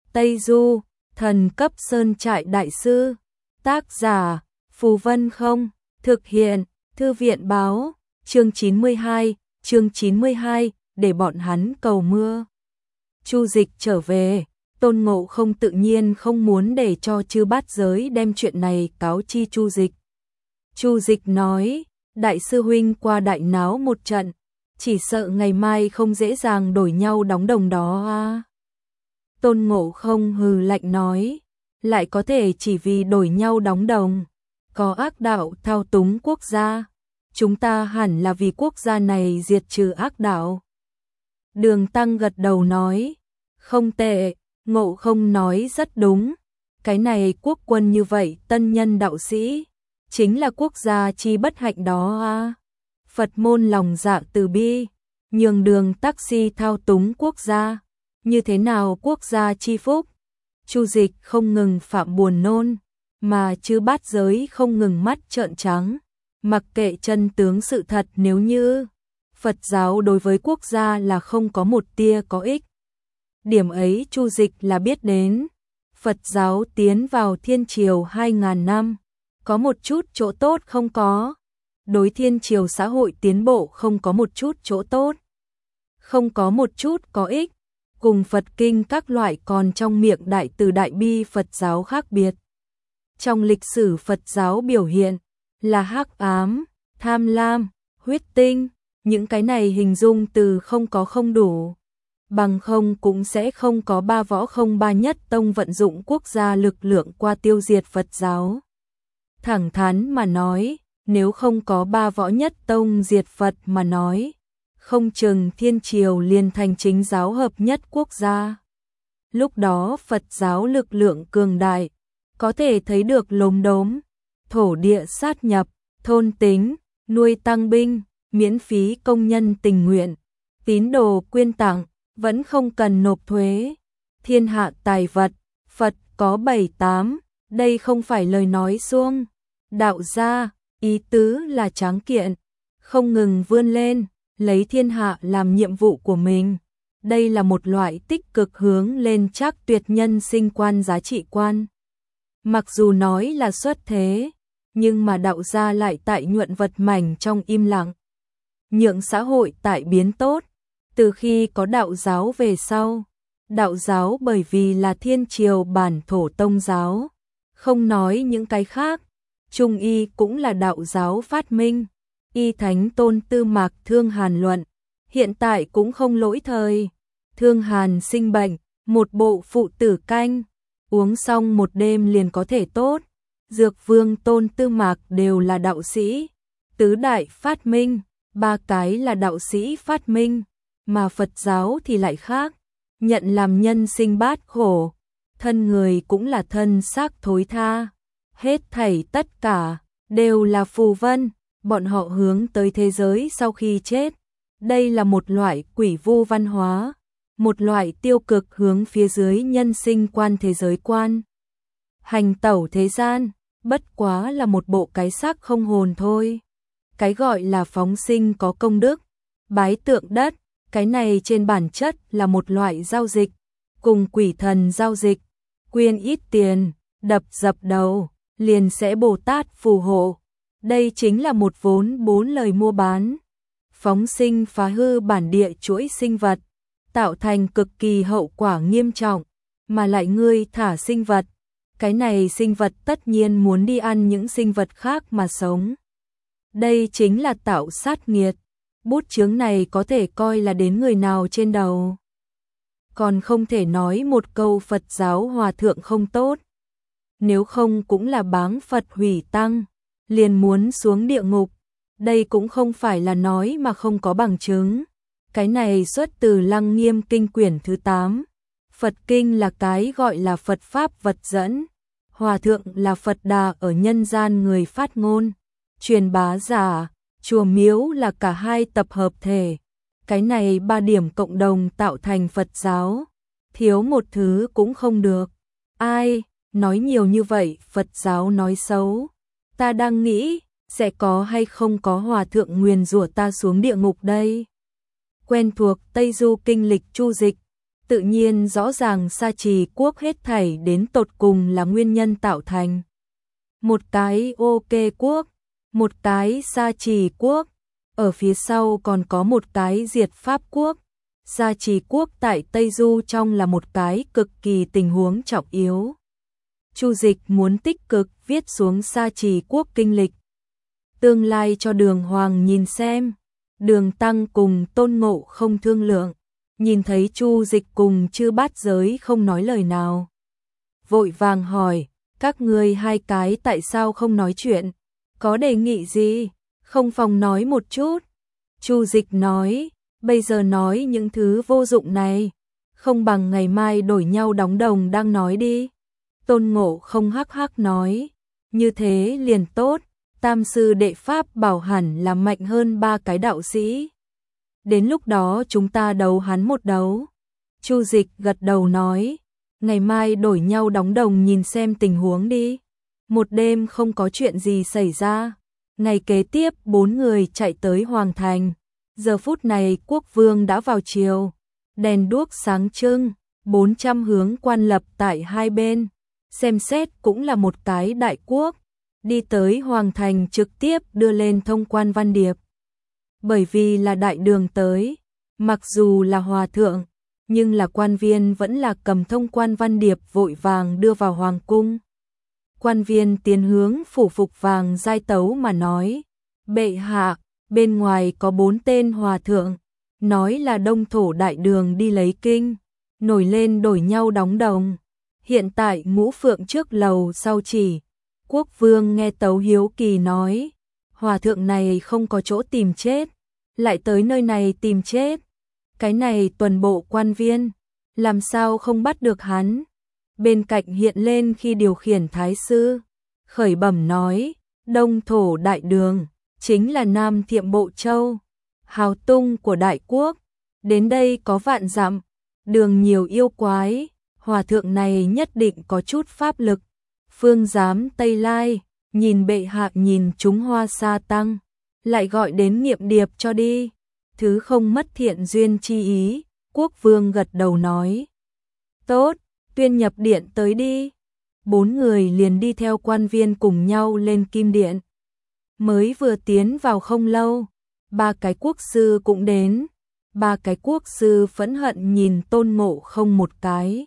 Tây Du, thần cấp sơn trại đại sư. Tác giả, Phù Vân Không. Thực hiện, Thư viện báo. Chương 92, để bọn hắn cầu mưa. Chu Dịch trở về, Tôn Ngộ Không tự nhiên không muốn để cho chư bát giới đem chuyện này cáo chi Chu Dịch. Chu Dịch nói, đại sư huynh qua đại náo một trận, chỉ sợ ngày mai không dễ dàng đổi nhau đóng đồng đó à. Tôn Ngộ Không hừ lạnh nói, lại có thể chỉ vì đổi nhau đóng đồng, có ác đạo thao túng quốc gia, chúng ta hẳn là vì quốc gia này diệt trừ ác đạo. Đường Tăng gật đầu nói, không tệ, Ngộ Không nói rất đúng, cái này quốc quân như vậy tân nhân đạo sĩ, chính là quốc gia chi bất hạnh đó à. Phật môn lòng dạ từ bi, nhường đường taxi thao túng quốc gia, như thế nào quốc gia chi phúc. Chu Dịch không ngừng phạm buồn nôn, mà chư bát giới không ngừng mắt trợn trắng, mặc kệ chân tướng sự thật. Nếu như Phật giáo đối với quốc gia là không có một tia có ích, điểm ấy Chu Dịch là biết đến. Phật giáo tiến vào thiên triều 2000 năm, có một chút chỗ tốt không có, đối thiên triều xã hội tiến bộ không có một chút chỗ tốt, không có một chút có ích, cùng Phật kinh các loại còn trong miệng đại từ đại bi Phật giáo khác biệt. Trong lịch sử Phật giáo biểu hiện là hắc ám, tham lam, huyết tinh, những cái này hình dung từ không có không đủ, bằng không cũng sẽ không có ba võ không ba nhất tông vận dụng quốc gia lực lượng qua tiêu diệt Phật giáo. Thẳng thắn mà nói, nếu không có ba võ nhất tông diệt Phật mà nói, không chừng thiên triều liền thành chính giáo hợp nhất quốc gia. Lúc đó Phật giáo lực lượng cường đại, có thể thấy được lốm đốm, thổ địa sát nhập, thôn tính, nuôi tăng binh, miễn phí công nhân tình nguyện, tín đồ quyên tặng, vẫn không cần nộp thuế, thiên hạ tài vật, Phật có 7-8, đây không phải lời nói suông. Đạo gia, ý tứ là tráng kiện, không ngừng vươn lên, lấy thiên hạ làm nhiệm vụ của mình. Đây là một loại tích cực hướng lên chắc tuyệt nhân sinh quan giá trị quan. Mặc dù nói là xuất thế, nhưng mà đạo gia lại tại nhuận vật mảnh trong im lặng, nhượng xã hội tại biến tốt. Từ khi có đạo giáo về sau, đạo giáo bởi vì là thiên triều bản thổ tông giáo, không nói những cái khác, Trung y cũng là đạo giáo phát minh. Y Thánh Tôn Tư Mạc Thương Hàn luận, hiện tại cũng không lỗi thời. Thương Hàn sinh bệnh, một bộ phụ tử canh, uống xong một đêm liền có thể tốt. Dược Vương Tôn Tư Mạc đều là đạo sĩ, tứ đại phát minh, ba cái là đạo sĩ phát minh, mà Phật giáo thì lại khác, nhận làm nhân sinh bát khổ, thân người cũng là thân xác thối tha, hết thảy tất cả đều là phù vân, bọn họ hướng tới thế giới sau khi chết. Đây là một loại quỷ vu văn hóa, một loại tiêu cực hướng phía dưới nhân sinh quan thế giới quan. Hành tẩu thế gian, bất quá là một bộ cái xác không hồn thôi. Cái gọi là phóng sinh có công đức, bái tượng đất, cái này trên bản chất là một loại giao dịch, cùng quỷ thần giao dịch, quyên ít tiền, đập dập đầu, liền sẽ Bồ Tát phù hộ. Đây chính là một vốn 4 lời mua bán. Phóng sinh phá hư bản địa chuỗi sinh vật, tạo thành cực kỳ hậu quả nghiêm trọng, mà lại ngươi thả sinh vật, cái này sinh vật tất nhiên muốn đi ăn những sinh vật khác mà sống. Đây chính là tạo sát nghiệt. Bút chướng này có thể coi là đến người nào trên đầu. Còn không thể nói một câu Phật giáo hòa thượng không tốt. Nếu không cũng là báng Phật hủy tăng, liền muốn xuống địa ngục. Đây cũng không phải là nói mà không có bằng chứng. Cái này xuất từ Lăng Nghiêm Kinh quyển thứ 8. Phật Kinh là cái gọi là Phật Pháp vật dẫn. Hòa thượng là Phật Đà ở nhân gian người phát ngôn, truyền bá giả. Chùa miếu là cả hai tập hợp thể. Cái này 3 điểm cộng đồng tạo thành Phật giáo. Thiếu một thứ cũng không được. Ai nói nhiều như vậy Phật giáo nói xấu. Ta đang nghĩ sẽ có hay không có hòa thượng nguyền rủa ta xuống địa ngục đây. Quen thuộc Tây Du kinh lịch Chu Dịch, tự nhiên rõ ràng Sa Trì quốc hết thảy đến tột cùng là nguyên nhân tạo thành. Một cái OK quốc, một cái Sa Trì quốc, ở phía sau còn có một cái Diệt Pháp quốc. Sa Trì quốc tại Tây Du trong là một cái cực kỳ tình huống trọng yếu. Chu Dịch muốn tích cực viết xuống Sa Trì quốc kinh lịch tương lai cho Đường Hoàng nhìn xem. Đường Tăng cùng Tôn Ngộ Không thương lượng, nhìn thấy Chu Dịch cùng Chư Bát Giới không nói lời nào, vội vàng hỏi, các ngươi hai cái tại sao không nói chuyện, có đề nghị gì, không phòng nói một chút. Chu Dịch nói, bây giờ nói những thứ vô dụng này, không bằng ngày mai đổi nhau đóng đồng đang nói đi. Tôn Ngộ Không hắc hắc nói, như thế liền tốt, Tam sư đệ pháp bảo hẳn là mạnh hơn ba cái đạo sĩ. Đến lúc đó chúng ta đấu hắn một đấu. Chu Dịch gật đầu nói, ngày mai đổi nhau đóng đồng nhìn xem tình huống đi. Một đêm không có chuyện gì xảy ra. Ngày kế tiếp 4 người chạy tới Hoàng Thành. Giờ phút này quốc vương đã vào triều. Đèn đuốc sáng trưng, 400 hướng quan lập tại hai bên. Xem xét cũng là một cái đại quốc. Đi tới Hoàng Thành trực tiếp đưa lên thông quan văn điệp. Bởi vì là đại đường tới, mặc dù là hòa thượng, nhưng là quan viên vẫn là cầm thông quan văn điệp vội vàng đưa vào hoàng cung. Quan viên tiến hướng phủ phục vàng giai tấu mà nói, bệ hạ, bên ngoài có 4 tên hòa thượng, nói là đông thổ đại đường đi lấy kinh, nổi lên đổi nhau đóng đồng. Hiện tại Ngũ Phượng trước lầu sau chỉ. Quốc vương nghe tấu hiếu kỳ nói, hòa thượng này không có chỗ tìm chết, lại tới nơi này tìm chết. Cái này tuần bộ quan viên, làm sao không bắt được hắn? Bên cạnh hiện lên khi điều khiển thái sư, khởi bẩm nói, đông thổ đại đường, chính là Nam Thiệm Bộ Châu, hào tung của đại quốc, đến đây có vạn dặm, đường nhiều yêu quái, hòa thượng này nhất định có chút pháp lực. Phương giám Tây Lai, nhìn bệ hạ nhìn chúng Hoa Sa Tăng, lại gọi đến Nghiệm Điệp cho đi, thứ không mất thiện duyên chi ý. Quốc vương gật đầu nói, tốt, tuyên nhập điện tới đi. 4 người liền đi theo quan viên cùng nhau lên kim điện. Mới vừa tiến vào không lâu, 3 cái quốc sư cũng đến. 3 cái quốc sư phẫn hận nhìn Tôn Ngộ Không một cái,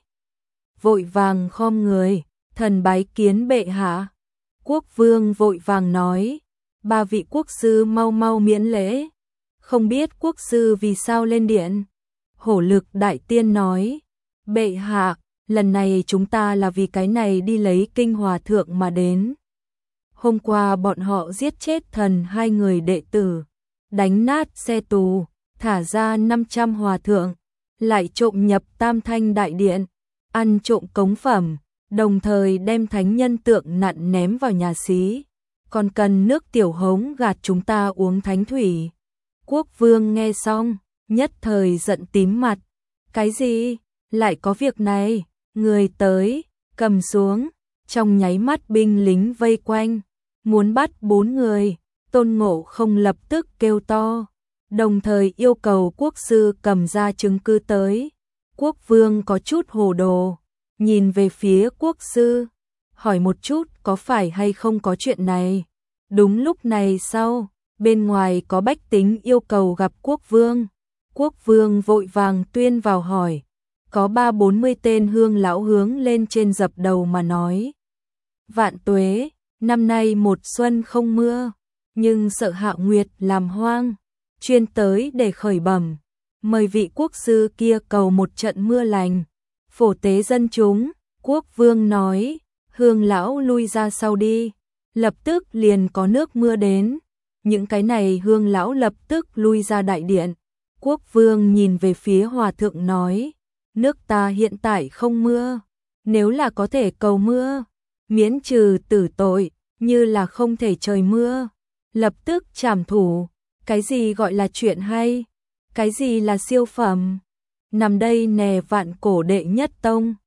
vội vàng khom người, thần bái kiến bệ hạ. Quốc vương vội vàng nói, 3 vị quốc sư mau mau miễn lễ. Không biết quốc sư vì sao lên điện. Hổ Lực đại tiên nói, bệ hạ, lần này chúng ta là vì cái này đi lấy kinh hòa thượng mà đến. Hôm qua bọn họ giết chết thần 2 người đệ tử, đánh nát xe tù, thả ra 500 hòa thượng, lại trộm nhập Tam Thanh đại điện, ăn trộm cống phẩm, đồng thời đem thánh nhân tượng nặn ném vào nhà xí, còn cần nước tiểu hống gạt chúng ta uống thánh thủy. Quốc vương nghe xong, nhất thời giận tím mặt. Cái gì? Lại có việc này? Người tới, cầm xuống. Trong nháy mắt binh lính vây quanh, muốn bắt 4 người. Tôn Ngộ Không lập tức kêu to, đồng thời yêu cầu quốc sư cầm ra chứng cứ tới. Quốc vương có chút hồ đồ, nhìn về phía quốc sư, hỏi một chút có phải hay không có chuyện này. Đúng lúc này sau, bên ngoài có bách tính yêu cầu gặp quốc vương. Quốc vương vội vàng tuyên vào hỏi, có 30-40 tên hương lão hướng lên trên dập đầu mà nói, vạn tuế, năm nay một xuân không mưa, nhưng sợ Hạ Nguyệt làm hoang, chuyên tới để khởi bẩm, mời vị quốc sư kia cầu một trận mưa lành, phổ tế dân chúng. Quốc vương nói, hương lão lui ra sau đi, lập tức liền có nước mưa đến. Những cái này hương lão lập tức lui ra đại điện. Quốc vương nhìn về phía hòa thượng nói, nước ta hiện tại không mưa, nếu là có thể cầu mưa, miễn trừ tử tội, như là không thể trời mưa, lập tức trảm thủ. Cái gì gọi là chuyện hay? Cái gì là siêu phẩm? Nằm đây nè vạn cổ đệ nhất tông,